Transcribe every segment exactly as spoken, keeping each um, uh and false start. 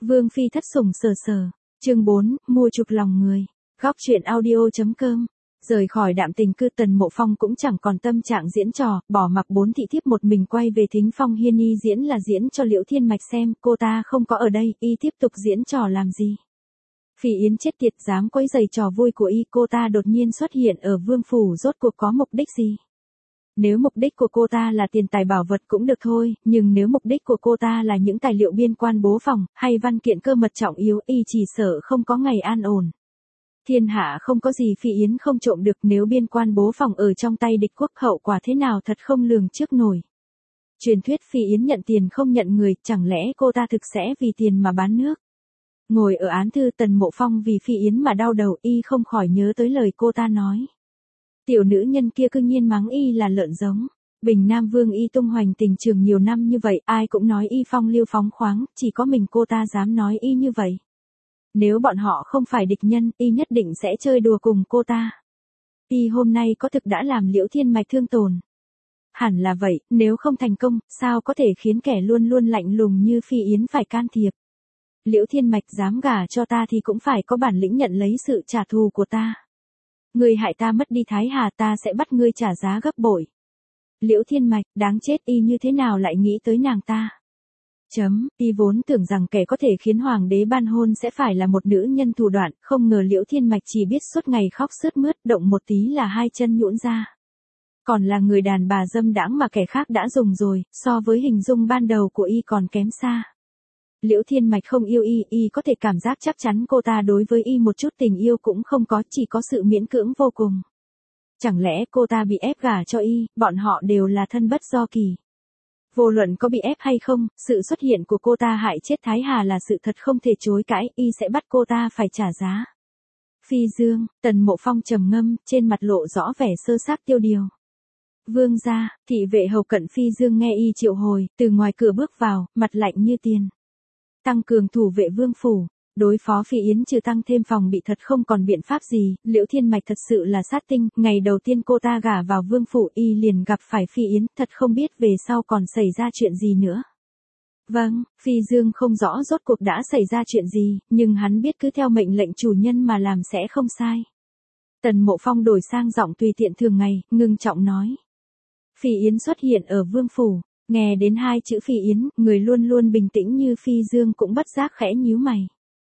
Vương phi thất sủng sờ sờ. Chương bốn, mua chuộc lòng người. Góc truyện audio.com. Rời khỏi Đạm Tình Cư, Tần Mộ Phong cũng chẳng còn tâm trạng diễn trò, bỏ mặc bốn thị thiếp một mình quay về Thính Phong Hiên y diễn là diễn cho Liễu Thiên Mạch xem, cô ta không có ở đây, y tiếp tục diễn trò làm gì. Phi Yến chết tiệt, dám quấy rầy trò vui của y, cô ta đột nhiên xuất hiện ở vương phủ rốt cuộc có mục đích gì? Nếu mục đích của cô ta là tiền tài bảo vật cũng được thôi, nhưng nếu mục đích của cô ta là những tài liệu biên quan bố phòng, hay văn kiện cơ mật trọng yếu, y chỉ sợ không có ngày an ổn. Thiên hạ không có gì Phi Yến không trộm được, nếu biên quan bố phòng ở trong tay địch quốc hậu quả thế nào thật không lường trước nổi. Truyền thuyết Phi Yến nhận tiền không nhận người, chẳng lẽ cô ta thực sẽ vì tiền mà bán nước? Ngồi ở án thư, Tần Mộ Phong vì Phi Yến mà đau đầu, y không khỏi nhớ tới lời cô ta nói. Tiểu nữ nhân kia cư nhiên mắng y là lợn giống. Bình Nam Vương y tung hoành tình trường nhiều năm như vậy, ai cũng nói y phong lưu phóng khoáng, chỉ có mình cô ta dám nói y như vậy. Nếu bọn họ không phải địch nhân, y nhất định sẽ chơi đùa cùng cô ta. Y hôm nay có thực đã làm Liễu Thiên Mạch thương tổn. Hẳn là vậy, nếu không thành công, sao có thể khiến kẻ luôn luôn lạnh lùng như Phi Yến phải can thiệp. Liễu Thiên Mạch dám gả cho ta thì cũng phải có bản lĩnh nhận lấy sự trả thù của ta. Ngươi hại ta mất đi Thái Hà, ta sẽ bắt ngươi trả giá gấp bội. Liễu Thiên Mạch, đáng chết, y như thế nào lại nghĩ tới nàng ta? Chấm, y vốn tưởng rằng kẻ có thể khiến hoàng đế ban hôn sẽ phải là một nữ nhân thủ đoạn, không ngờ Liễu Thiên Mạch chỉ biết suốt ngày khóc sướt mướt, động một tí là hai chân nhũn ra. Còn là người đàn bà dâm đãng mà kẻ khác đã dùng rồi, so với hình dung ban đầu của y còn kém xa. Liễu Thiên Mạch không yêu y, y có thể cảm giác chắc chắn cô ta đối với y một chút tình yêu cũng không có, chỉ có sự miễn cưỡng vô cùng. Chẳng lẽ cô ta bị ép gả cho y, bọn họ đều là thân bất do kỳ. Vô luận có bị ép hay không, sự xuất hiện của cô ta hại chết Thái Hà là sự thật không thể chối cãi, y sẽ bắt cô ta phải trả giá. Phi Dương, Tần Mộ Phong trầm ngâm, trên mặt lộ rõ vẻ sơ xác tiêu điều. Vương gia, thị vệ hầu cận Phi Dương nghe y triệu hồi, từ ngoài cửa bước vào, mặt lạnh như tiền. Tăng cường thủ vệ vương phủ, đối phó Phi Yến trừ tăng thêm phòng bị thật không còn biện pháp gì, Liễu Thiên Mạch thật sự là sát tinh, ngày đầu tiên cô ta gả vào vương phủ y liền gặp phải Phi Yến, thật không biết về sau còn xảy ra chuyện gì nữa. Vâng, Phi Dương không rõ rốt cuộc đã xảy ra chuyện gì, nhưng hắn biết cứ theo mệnh lệnh chủ nhân mà làm sẽ không sai. Tần Mộ Phong đổi sang giọng tùy tiện thường ngày, ngưng trọng nói. Phi Yến xuất hiện ở vương phủ. Nghe đến hai chữ Phi Yến, người luôn luôn bình tĩnh như Phi Dương cũng bất giác khẽ nhíu mày.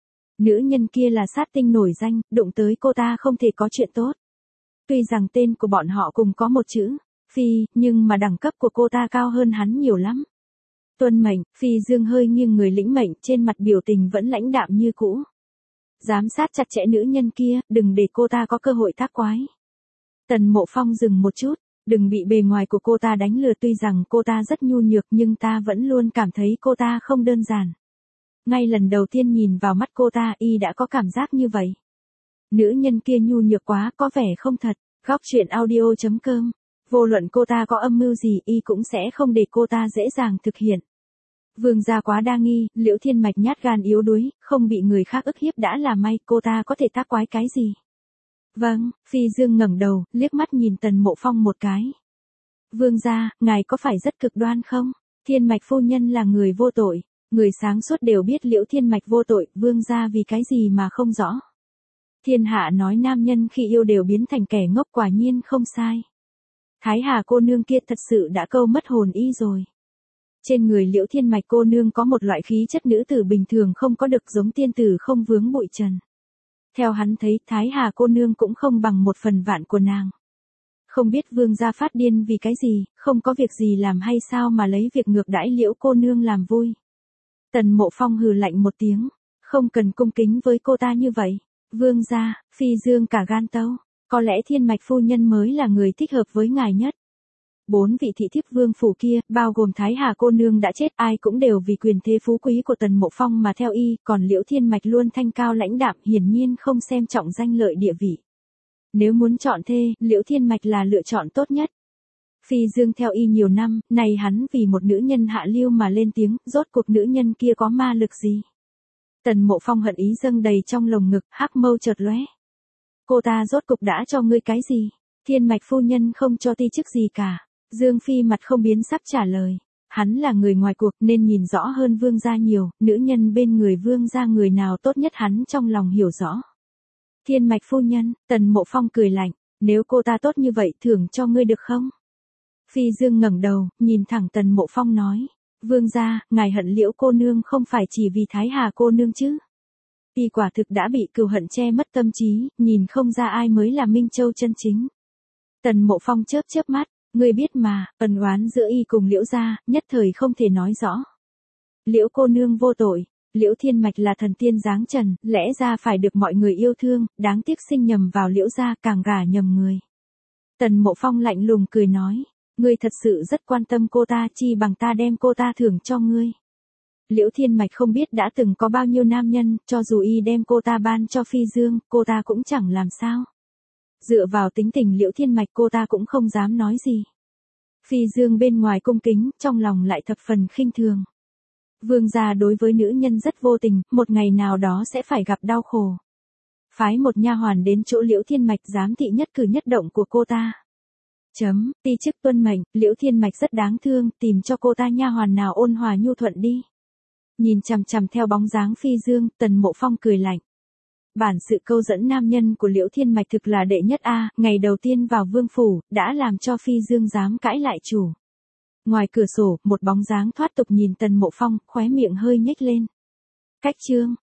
Nữ nhân kia là sát tinh nổi danh, đụng tới cô ta không thể có chuyện tốt. Tuy rằng tên của bọn họ cùng có một chữ, Phi, nhưng mà đẳng cấp của cô ta cao hơn hắn nhiều lắm. Tuân mệnh, Phi Dương hơi nghiêng người lĩnh mệnh, trên mặt biểu tình vẫn lãnh đạm như cũ. Giám sát chặt chẽ nữ nhân kia, đừng để cô ta có cơ hội tác quái. Tần Mộ Phong dừng một chút. Đừng bị bề ngoài của cô ta đánh lừa, tuy rằng cô ta rất nhu nhược nhưng ta vẫn luôn cảm thấy cô ta không đơn giản. Ngay lần đầu tiên nhìn vào mắt cô ta y đã có cảm giác như vậy. Nữ nhân kia nhu nhược quá, có vẻ không thật. Góc truyện audio.com. Vô luận cô ta có âm mưu gì y cũng sẽ không để cô ta dễ dàng thực hiện. Vương gia quá đa nghi, Liễu Thiên Mạch nhát gan yếu đuối, không bị người khác ức hiếp đã là may, cô ta có thể tác quái cái gì. Vâng, Phi Dương ngẩng đầu, liếc mắt nhìn Tần Mộ Phong một cái. Vương gia, ngài có phải rất cực đoan không? Thiên Mạch phu nhân là người vô tội, người sáng suốt đều biết Liễu Thiên Mạch vô tội, vương gia vì cái gì mà không rõ. Thiên hạ nói nam nhân khi yêu đều biến thành kẻ ngốc, quả nhiên không sai. Thái Hà cô nương kia thật sự đã câu mất hồn y rồi. Trên người Liễu Thiên Mạch cô nương có một loại khí chất nữ tử bình thường không có được, giống tiên tử không vướng bụi trần. Theo hắn thấy, Thái Hà cô nương cũng không bằng một phần vạn của nàng. Không biết vương gia phát điên vì cái gì, không có việc gì làm hay sao mà lấy việc ngược đãi Liễu cô nương làm vui. Tần Mộ Phong hừ lạnh một tiếng, không cần cung kính với cô ta như vậy. Vương gia, Phi Dương cả gan tâu, có lẽ Thiên Mạch phu nhân mới là người thích hợp với ngài nhất. Bốn vị thị thiếp vương phủ kia, bao gồm Thái Hà cô nương đã chết, ai cũng đều vì quyền thế phú quý của Tần Mộ Phong mà theo y, còn Liễu Thiên Mạch luôn thanh cao lãnh đạm, hiển nhiên không xem trọng danh lợi địa vị. Nếu muốn chọn thê, Liễu Thiên Mạch là lựa chọn tốt nhất. Phi Dương theo y nhiều năm, này hắn vì một nữ nhân hạ lưu mà lên tiếng, rốt cuộc nữ nhân kia có ma lực gì? Tần Mộ Phong hận ý dâng đầy trong lồng ngực, hắc mâu chợt lóe. Cô ta rốt cục đã cho ngươi cái gì? Thiên Mạch phu nhân không cho ti chức gì cả. Dương Phi mặt không biến sắc trả lời. Hắn là người ngoài cuộc nên nhìn rõ hơn Vương gia nhiều, nữ nhân bên người Vương gia người nào tốt nhất hắn trong lòng hiểu rõ. Thiên Mạch phu nhân, Tần Mộ Phong cười lạnh, nếu cô ta tốt như vậy thưởng cho ngươi được không? Phi Dương ngẩng đầu, nhìn thẳng Tần Mộ Phong nói, Vương gia, ngài hận Liễu cô nương không phải chỉ vì Thái Hà cô nương chứ? Y quả thực đã bị cừu hận che mất tâm trí, nhìn không ra ai mới là Minh Châu chân chính. Tần Mộ Phong chớp chớp mắt, ngươi biết mà, ân oán giữa y cùng Liễu gia, nhất thời không thể nói rõ. Liễu cô nương vô tội, Liễu Thiên Mạch là thần tiên giáng trần, lẽ ra phải được mọi người yêu thương, đáng tiếc sinh nhầm vào Liễu gia, càng gả nhầm người. Tần Mộ Phong lạnh lùng cười nói, ngươi thật sự rất quan tâm cô ta, chi bằng ta đem cô ta thưởng cho ngươi. Liễu Thiên Mạch không biết đã từng có bao nhiêu nam nhân, cho dù y đem cô ta ban cho Phi Dương, cô ta cũng chẳng làm sao. Dựa vào tính tình Liễu Thiên Mạch cô ta cũng không dám nói gì. Phi Dương bên ngoài cung kính, trong lòng lại thập phần khinh thường. Vương gia đối với nữ nhân rất vô tình, một ngày nào đó sẽ phải gặp đau khổ. Phái một nha hoàn đến chỗ Liễu Thiên Mạch giám thị nhất cử nhất động của cô ta. Chấm, ti chức tuân mệnh, Liễu Thiên Mạch rất đáng thương, tìm cho cô ta nha hoàn nào ôn hòa nhu thuận đi. Nhìn chằm chằm theo bóng dáng Phi Dương, Tần Mộ Phong cười lạnh. Bản sự câu dẫn nam nhân của Liễu Thiên Mạch thực là đệ nhất a, ngày đầu tiên vào vương phủ, đã làm cho Phi Dương dám cãi lại chủ. Ngoài cửa sổ, một bóng dáng thoát tục nhìn Tần Mộ Phong, khóe miệng hơi nhếch lên. Cách chương,